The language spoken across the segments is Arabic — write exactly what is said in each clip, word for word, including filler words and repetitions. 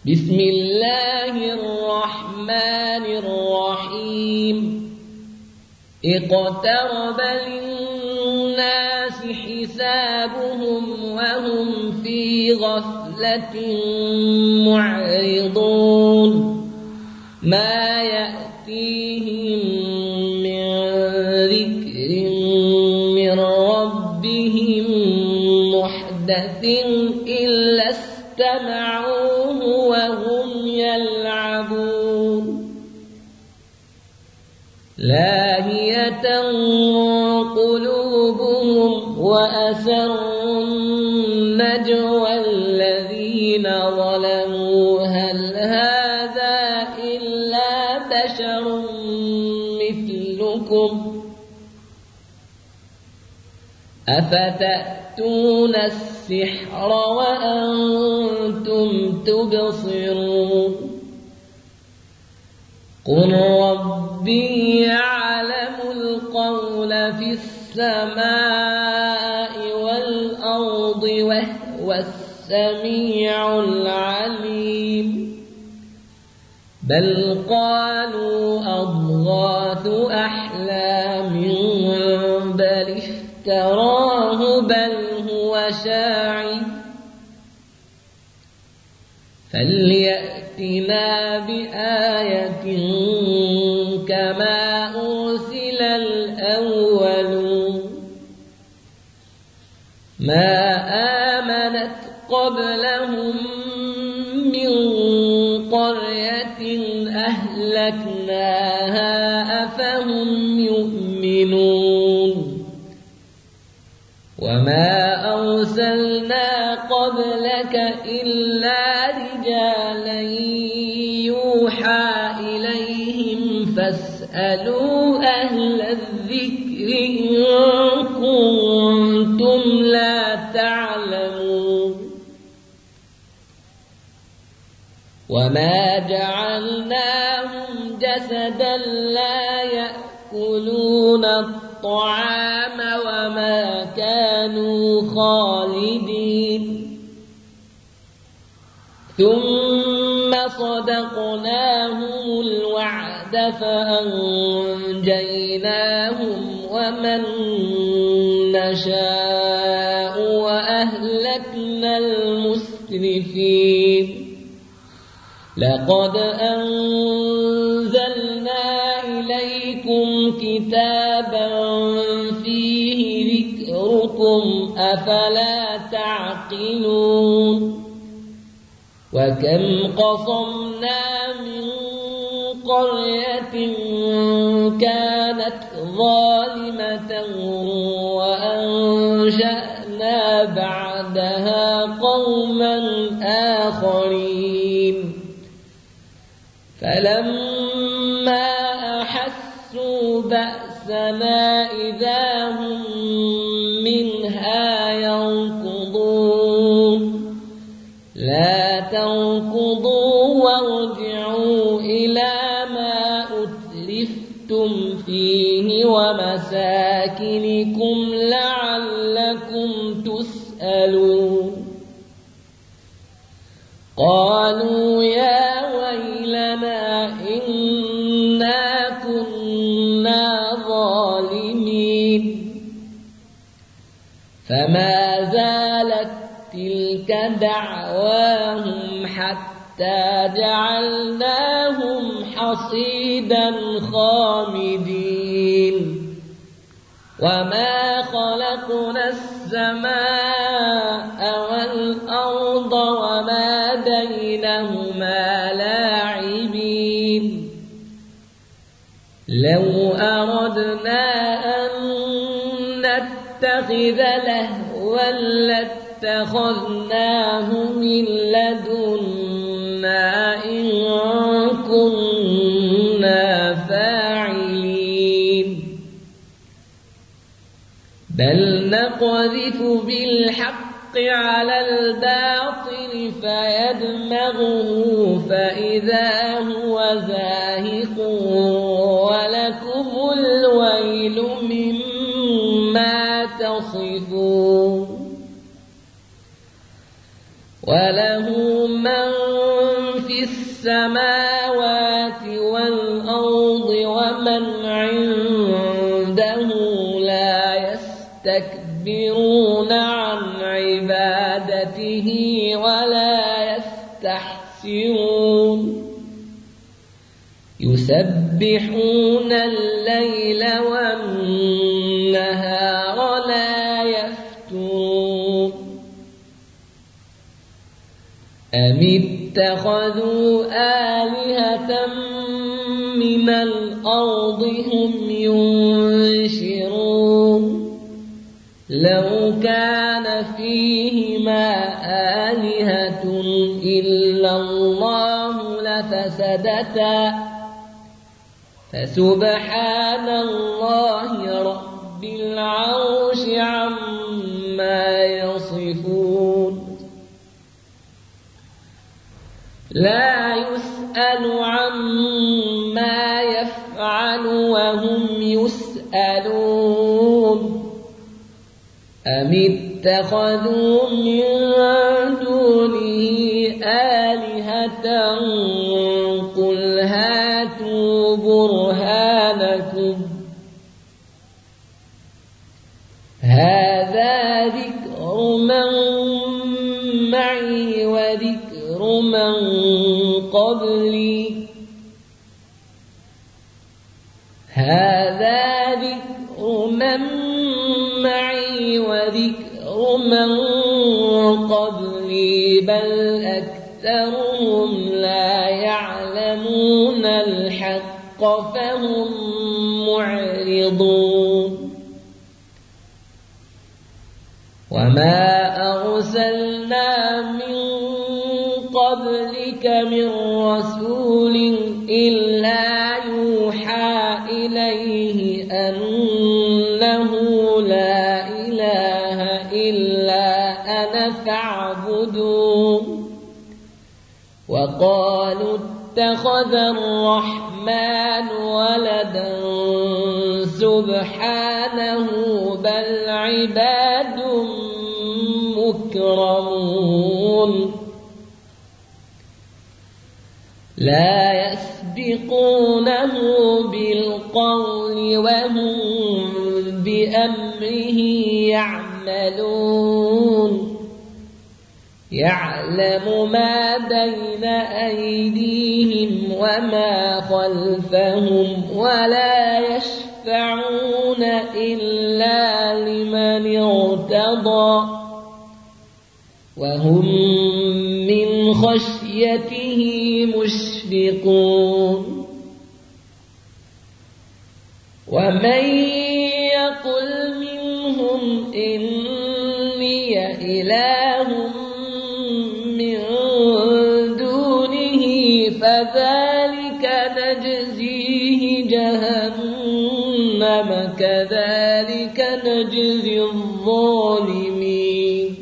بسم الله الرحمن الرحيم اقترب للناس حسابهم وهم في غفلة معرضون ما يأتيهم من ذكر من ربهم محدث إلا استمعوه وهم يلعبون لاهية قلوبهم وأسروا النجوى الذين ظلموا هل هذا إلا بشر مثلكم أفتأتون السحر وأنتم تبصرون قل ربي يعلم القول في السماء والأرض وهو السميع العليم بل قالوا أضغاث أحلام بل افتراه بل هو شاعر فليأتنا بآية كما أرسل الأولون ما آمنت قبلهم من قرية أهلكناها أفهم يؤمنون وما أرسلنا قبلك إلا رجالا يوحى إليهم فاسألوا أهل الذكر إن كنتم لا تعلمون وما جعلناهم جسدا لا يأكلون الطعام وما كانوا خالدين ثم صدقناهم الوعد فأنجيناهم ومن نشاء وأهلكنا المسرفين لقد أنزلنا إليكم كتابا فيه ذكركم أفلا تعقلون وكم قصمنا من قرية كانت ظالمة وأنشأنا بعدها قوما آخرين فلما أحسوا بأسنا إذا هم منها يركضون لا تركضوا وارجعوا إلى ما أتلفتم فيه ومساكنكم لعلكم تسألون قالوا يا ويلنا إنا كنا ظالمين فما زالت تلك دعواهم حتى جعلناهم حصيدا خامدين وما خلقنا السماء والأرض وما بينهما لاعبين لو أردنا أن نتخذ لهوا لاتخذناه من لدنا إن كنا فاعلين بل نقذف بالحق على الباطل فيدمغه فإذا هو زاهق ولكم الويل مما تصفون وله من في السماوات والأرض ومن عنده لا يستكبرون عن عبادته ولا يستحسرون يسبحون الليل والنهار لا يفترون أم اتخذوا آلهة من الأرض هم ينشرون لو كان فيهما آلهة إلا الله لفسدتا فسبحان الله رب العرش عما يصفون لا يسأل عما يفعل وهم يسألون أم اتخذوا من دونه آلهة قل هاتوا برهانكم هذا ذكر من معي وذكر من قبلي هذا ذكر من معي وذكر من قبلي بل أكثرهم لا يعلمون الحق فهم معرضون وما أرسلنا من قبلك من رسول إلا يوحى إليه أنه لا إله إلا أنا فاعبدون وقالوا اتخذ الرحمن ولدا سبحانه بل عباد مكرمون لا يسبقونه بالقول وهم بأمره يعملون يعلم ما بين أيديهم وما خلفهم ولا يشفعون إلا لمن ارتضى وهم من خشيته مشفقون ومن يقل منهم إني إله من دونه فذلك نجزيه جهنم كذلك نجزي الظالمين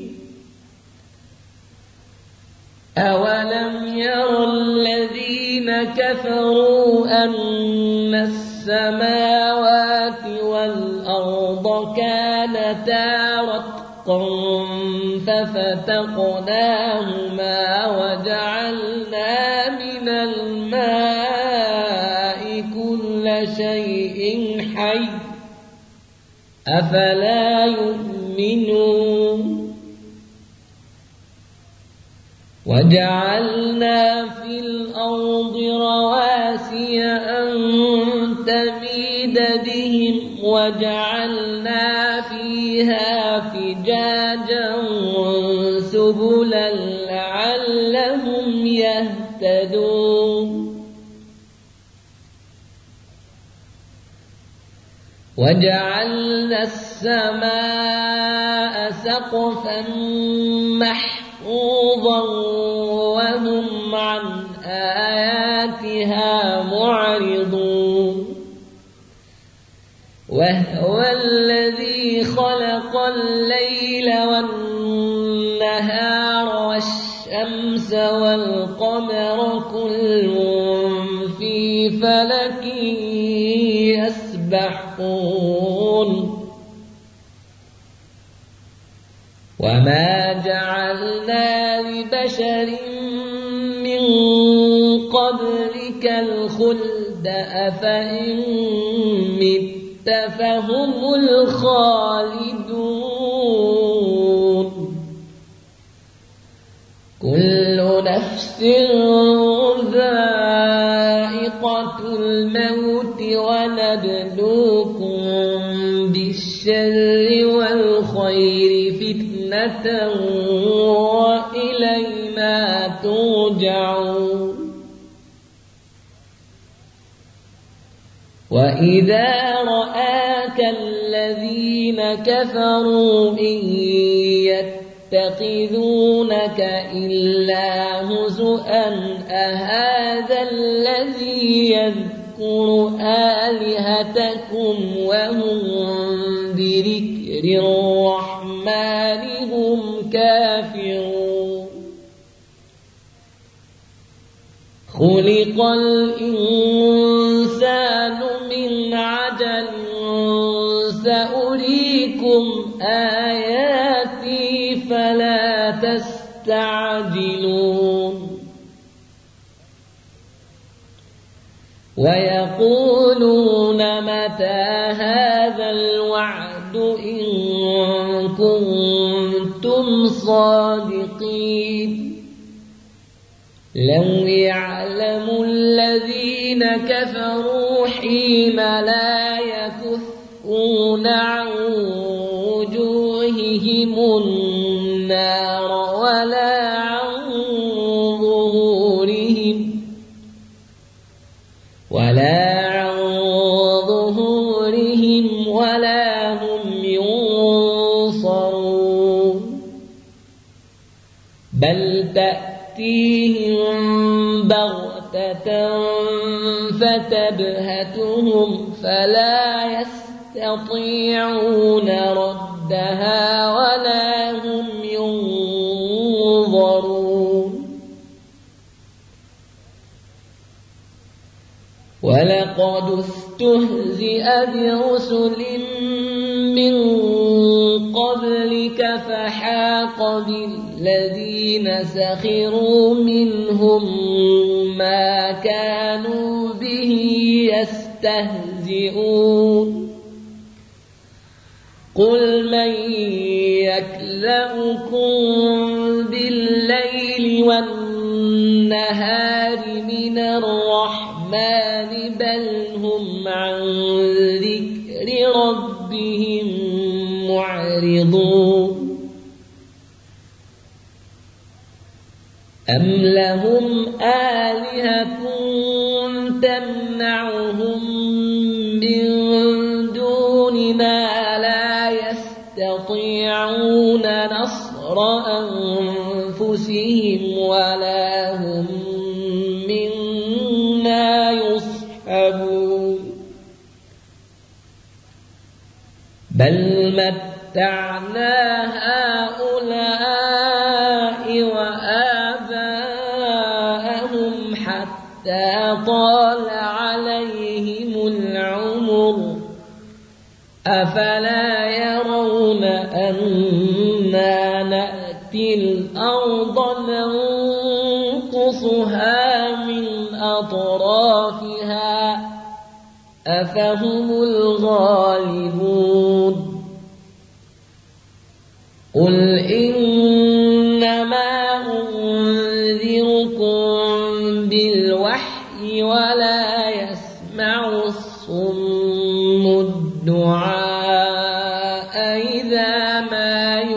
أولم ير الذين كفروا أن السماوات والأرض كانتا رتقا ففتقناهما وجعلنا من الماء كل شيء حي أفلا يؤمنون وجعلنا في الأرض رواسي أن تميد بهم وجعلنا فيها فجاجا سبلا لعلهم يهتدون وجعلنا السماء سقفا محفوظا وهم عن آياتها معرضون وهو الذي خلق الليل والنهار والشمس والقمر كل في فلك يسبحون وما جعلنا لبشر من قبلك الخلد أفإن مت فهم الخالدون كل نفس ذائقة الموت ونبلوكم بالشر والخير فتنة وإلينا ترجعون وإذا رآك الذين كفروا إن يتخذونك إلا هزؤا أهذا الذي يذكر آلهتكم وهم بذكر الرحمن هم كافرون خلق الإنسان من عجل سأريكم آياتي فلا تستعجلون ويقولون متى هذا الوعد إن كنتم صادقين لو يعلم الذين كفروا حين لا يكفون عن وجوههم النار ولا عن ظهورهم ولا عن ظهورهم ولا هم ينصرون بل تأتيهم بغتة فتبهتهم فلا يستطيعون ردها ولا هم ينظرون ولقد استهزئ برسل من قبلك فحاق بالذين سخروا منهم ما كانوا به يستهزئون قل من يكلؤكم بالليل والنهار من الرحمن بل هم عن ذكر ربهم معرضون أم لهم آلهة تمنعهم من دوننا لا يستطيعون نصر أنفسهم ولا هم منا يصحبون بل متعنا هؤلاء وآباءهم حتى طال عليهم العمر أفلا يرون أنا نأتي الأرض ننقصها من أطرافها أفهم الغالبون قل إنما أنذركم بالوحي ولا يسمع الصم الدعاء إذا ما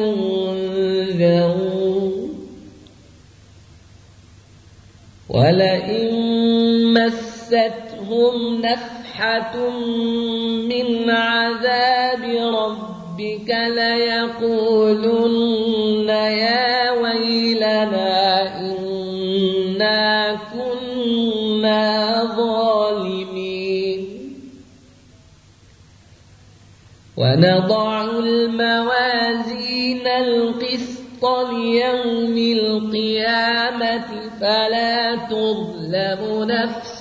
ينذرون ولئن مستهم نفحة من عذاب ربك ليقولن يا ويلنا إنا كنا ظالمين ونضع الموازين القسط ليوم القيامة فلا تظلم نفس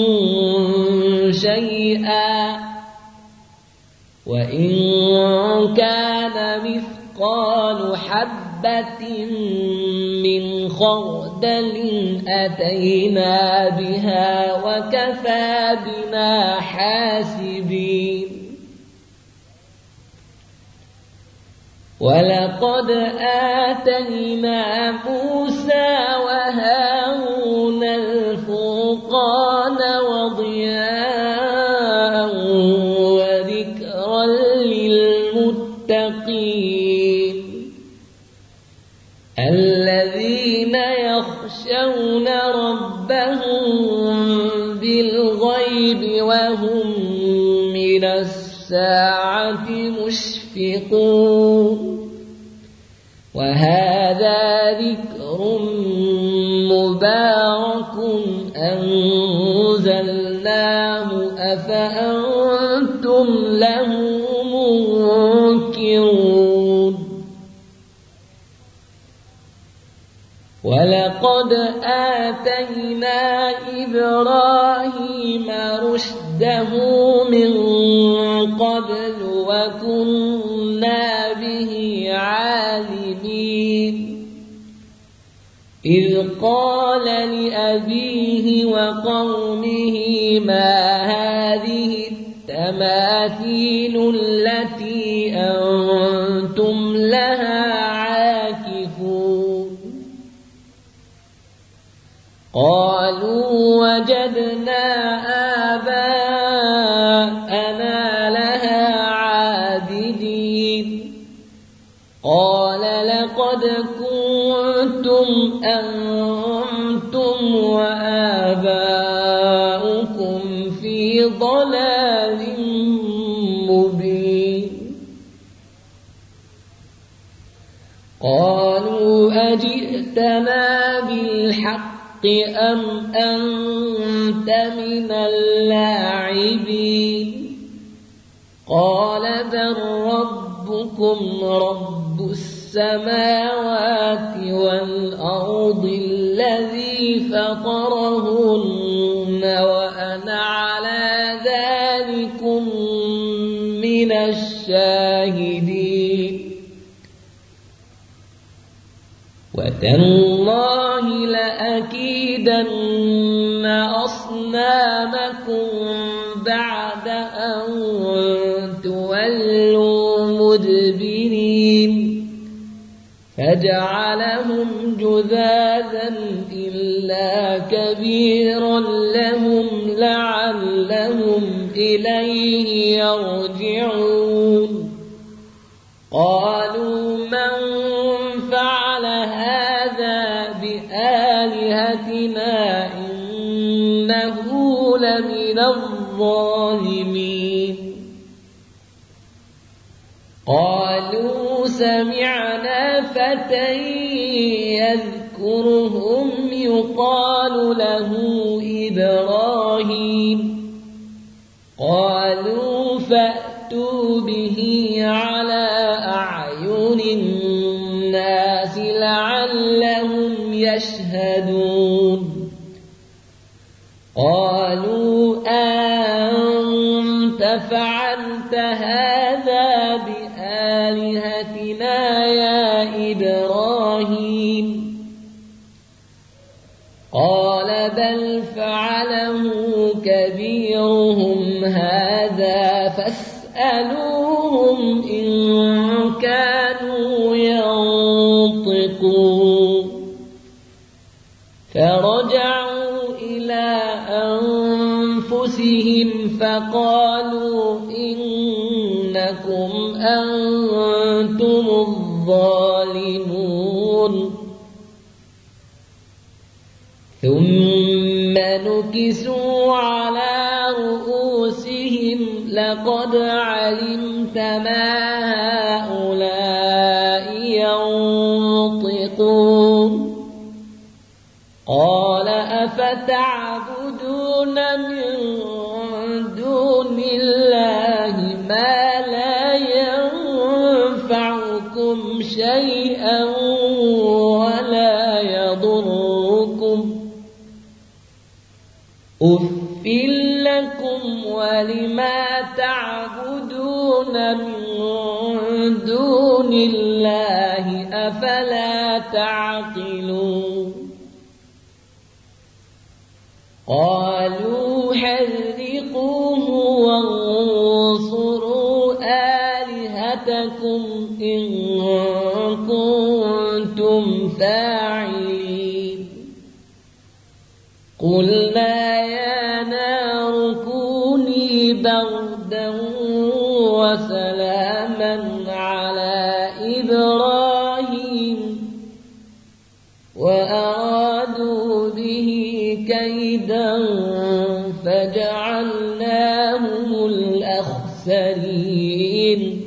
شيئا وإن كان مثقال حبة حبة من خردل أتينا بها وكفى بنا حاسبين ولقد آتينا موسى وهارون الفرقان وضياء وذكرا للمتقين الذين يخشون ربهم بالغيب وهم من الساعة مشفقون وهذا ذكر مبارك أنزلناه أفأنتم له منكرون ولقد آتينا إبراهيم رشده من قبل وكنا به عالمين إذ قال لأبيه وقومه ما هذه التماثيل التي أنتم لها عاكفون قالوا وجدنا آباءنا لها عابدين قال لقد كنتم أنتم وآباؤكم في ضلال مبين قالوا أجئتنا بالحق أم أنت من اللاعبين قال بل ربكم رب السماوات والأرض الذي فطرهن وأنا على ذلكم من الشاهدين وتالله لأكيدن أصنامكم بعد أن تولوا مدبرين فجعلهم جذاذا إلا كبيرا لهم لعلهم إليه يرجعون قالوا من فعل هذا بآلهتنا إنه لمن الظالمين قالوا سمعنا فتى يذكرهم يقال له إبراهيم قالوا فأتوا به على أعين الناس لعلهم يشهدون قالوا أنت فعلت هذا بآلهتنا يا إبراهيم قال بل فعله كبيرهم هذا فاسألوهم إن كانوا ينطقون فرجعوا إلى أنفسهم فقالوا إنكم أنتم الظالمون ثم نكسوا على رؤوسهم لقد علمت ما هؤلاء ينطقون قال أفتعبدون من دون الله ما لا ينفعكم شيئا ولا يضركم أُفٍّ لكم ولما تعبدون من دون الله أفلا أفلا تعقلون قالوا حرقوه وانصروا آلهتكم إن كنتم فاعلين قلنا يا نار كوني بردا وسلاما على إبراهيم وأرادوا به كيدا فجعلناهم الأخسرين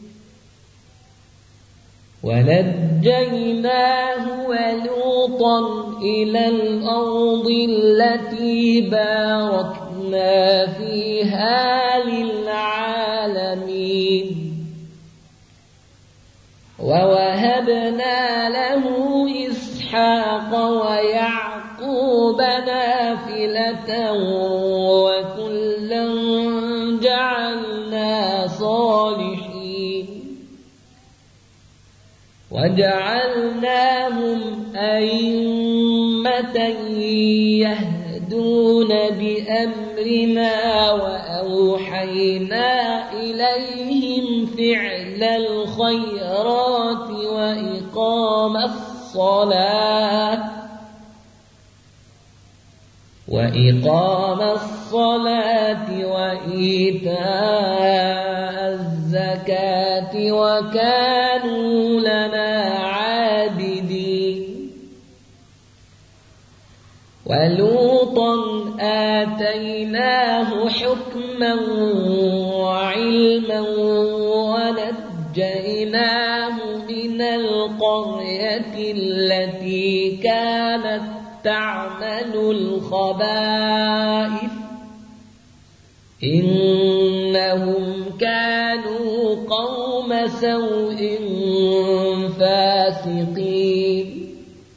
ونجيناه ولوطا إلى الأرض التي باركنا فيها للعالمين ووهبنا له إسحاق ويعقوب نافلة وكلا جعلنا صالحين وجعلناهم أئمة يهدون بأمرنا وأوحينا إليهم فعل الخيرات وإقام الصلاة وإقام الصلاة وإيتاء الزكاة وكانوا لنا عابدين ولوطا آتيناه حكما وعلما ونجيناه من القرية التي كانت تعمل الخبائث إنهم كانوا قوم سوء فاسقين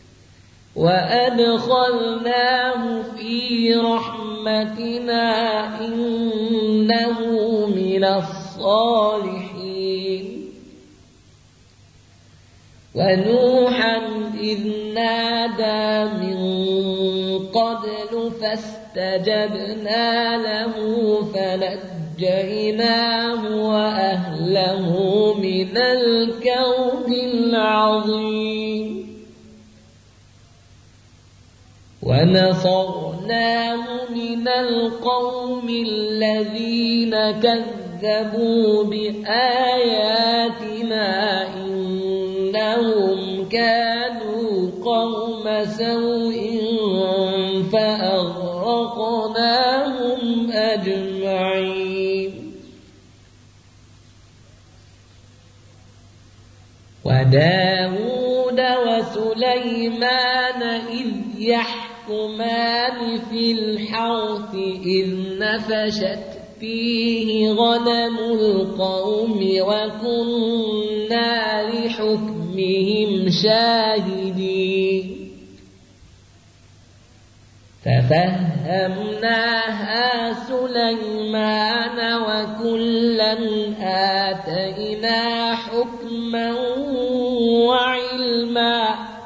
وأدخلناه في رحمتنا إنه من الصالحين ونوحا إذ نادى من قبل فاستجبنا له فنجيناه وأهله من الكرب العظيم ونصرناه من القوم الذين كذبوا بآياتنا إنهم كانوا قوم سوء فأغرقناهم أجمعين وداود وسليمان إذ يحكمان في الحرث إذ نفشت فيه غنم القوم وكنا لحكمهم شاهدين ففهمناها سليمان وكلا آتينا حكما وعلما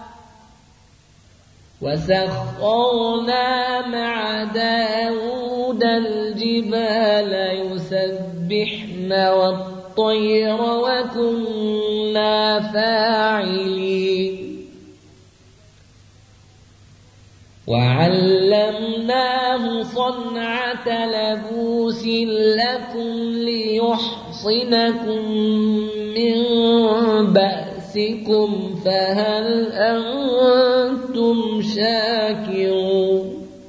وسخرنا مع داود الجبال يسبحن والطير وكنا فاعلين وعلمناه صنعة لبوس لكم ليحصنكم من بأسكم فهل أنتم شاكرون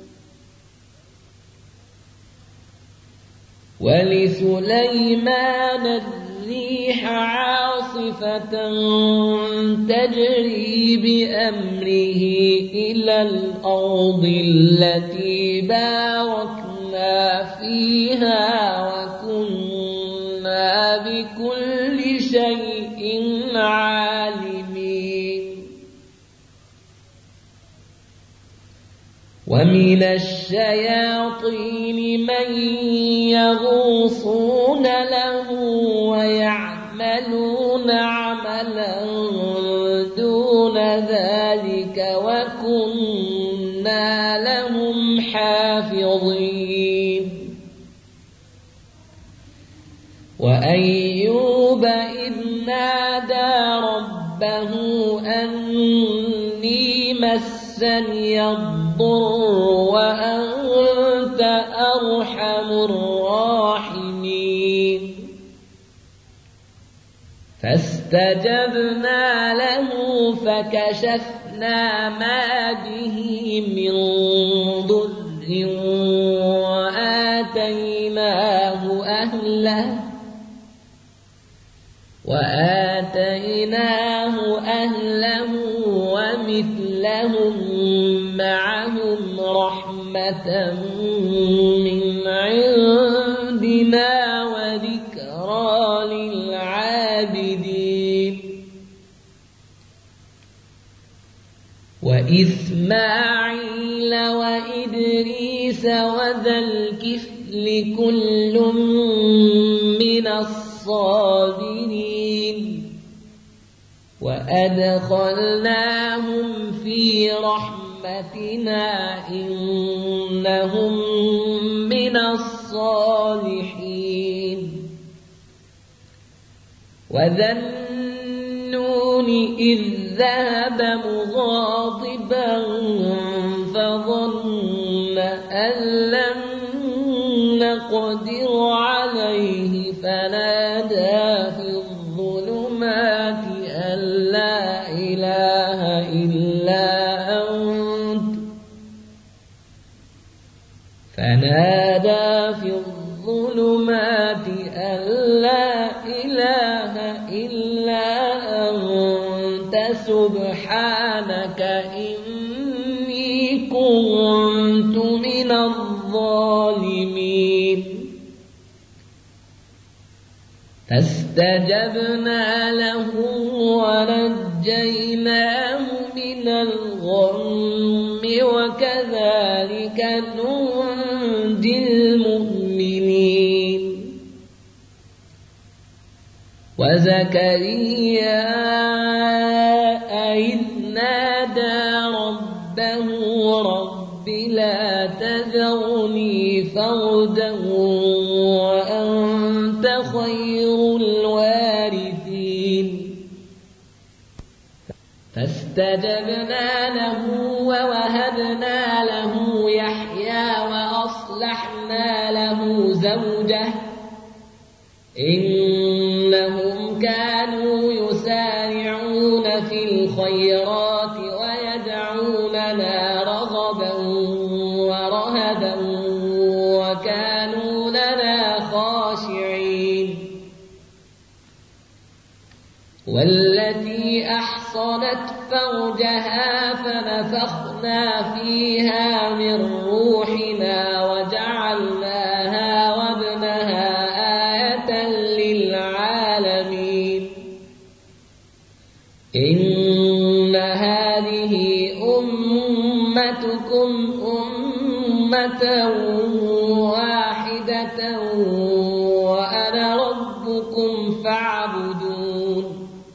ولسليمان الريح عاصفة تجري بأمره إلى الأرض التي باركنا فيها وكنا بكل شيء عالمين ومن الشياطين من يغوصون له ويعملون عملا دون كنا لهم حافظين وأيوب إذ نادى ربه أني مسني الضر وأنت أرحم الراحمين فاستجبنا له فكشفنا ما به من ضر وآتيناه أهله وآتيناه أهله ومثلهم معهم رحمة من عندنا وذكرى للعابدين وإسماعيل وإدريس وذا الكفل كل من الصابرين وأدخلناهم في رحمتنا إنهم من الصالحين وذا النون إذ ذهب مغاضبا فظن أن لن نقدر عليه فنادى في الظلمات أن لا إله إلا أنت فنادى في الظلمات أن لا إله إلا أنت سبحانك إني كنت من الظالمين فاستجبنا له ونجيناه من الغم وكذلك ننجي المؤمنين وزكريا إذ نادى ربه رب لا تذرني فردا وأنت خير الوارثين فاستجبنا له ووهبنا له يحيى وأصلحنا له زوجه إنهم كانوا يسارعون في الخيرات ويدعوننا رغبا ورهبا وكانوا لنا خاشعين والتي أحصنت فرجها فنفخنا فيها من روحنا وجعلناها وابنها آية للعالمين إن هذه أمتكم أمة واحدة وأنا ربكم فاعبدون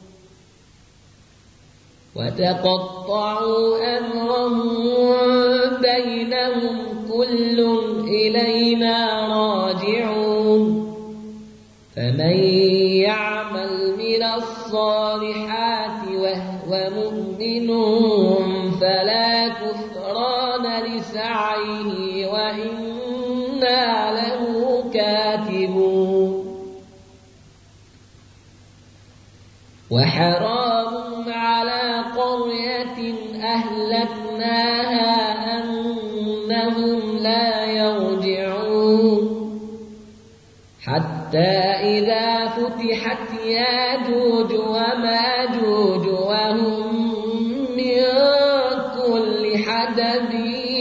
وتقطعوا أمرهم بينهم كل إلينا راجعون فمن يعمل من الصالحات وهو مؤمن فلا كفران لسعيه وإنا له كاتبون وحرام على قرية أهلكناها أنهم لا يرجعون حتى إذا فتحت ياجوج وماجوج وهم من كل حدب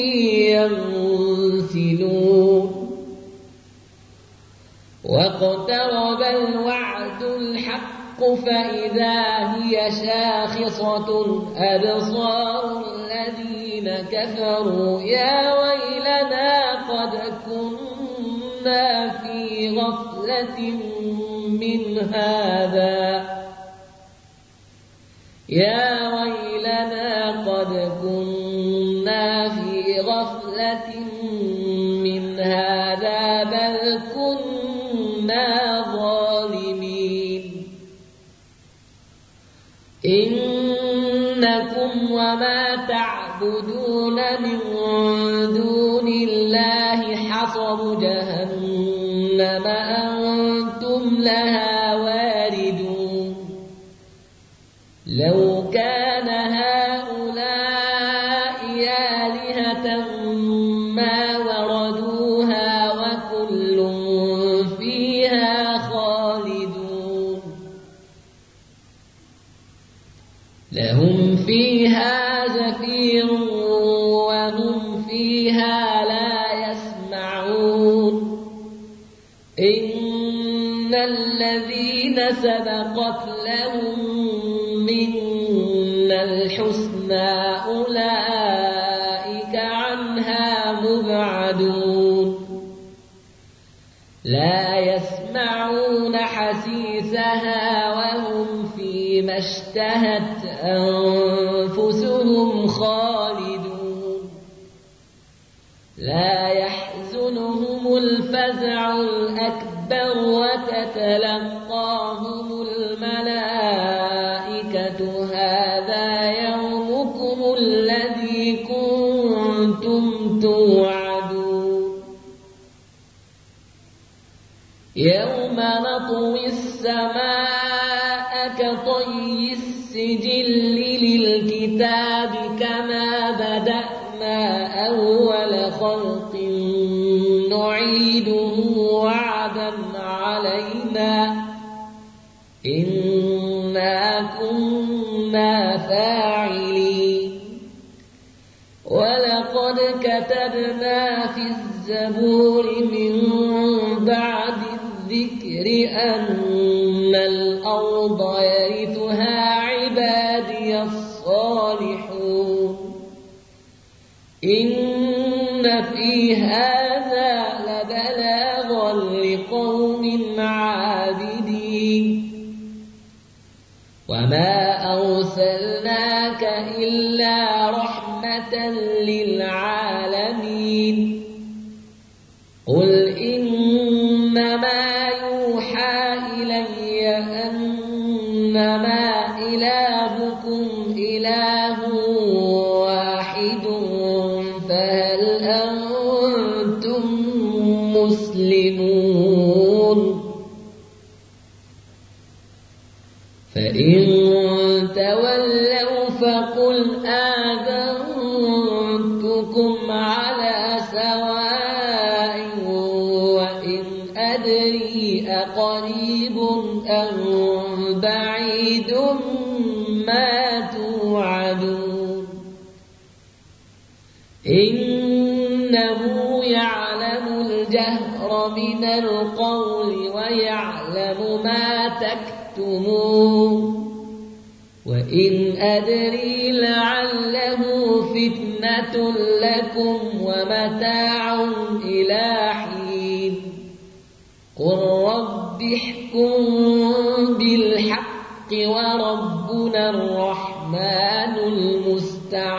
ينسلون واقترب الوعد الحق فإذا هي شاخصة أبصار الذين كفروا يا ويلنا قد كنا في غفلة من هذا يا ويلنا قد كنا في تعبدون من دون الله حصب جهنم أنتم لها واردون لو كان هؤلاء آلهة ما وردوها وكل فيها خالدون لهم فيها زفير وهم فيها لا يسمعون إن الذين سبقت لهم منا الحسنى أولئك عنها مبعدون لا يسمعون حسيسها وهم فيما اشتهت أنفسهم خالدون لا يحزنهم الفزع الأكبر وتتلقاهم الملائكة هذا يومكم الذي كنتم توعدون يوم نطوي السماء كطي السجل للكتاب كما بدأنا أول خلق نعيده وعدا علينا إنا كنا فاعلين ولقد كتبنا في الزبور من بعد الذكر أن الأرض يرثها عبادي الصالحون إن في هذا لبلاغا لقوم عابدين وما أرسلناك إلا رحمة للعالمين قل إنما يوحى إلي أنما إلهكم إله واحد فهل أنتم مسلمون فإن تولوا فقل آذنتكم على سواء وإن أدري أقريب أم بعيد ما توعدون إنه يعلم الجهر من القول ويعلم ما تكتمون وإن أدري لعله فتنة لكم ومتاع إلى حين قل رب احكم بالحق وربنا الرحمن المستعان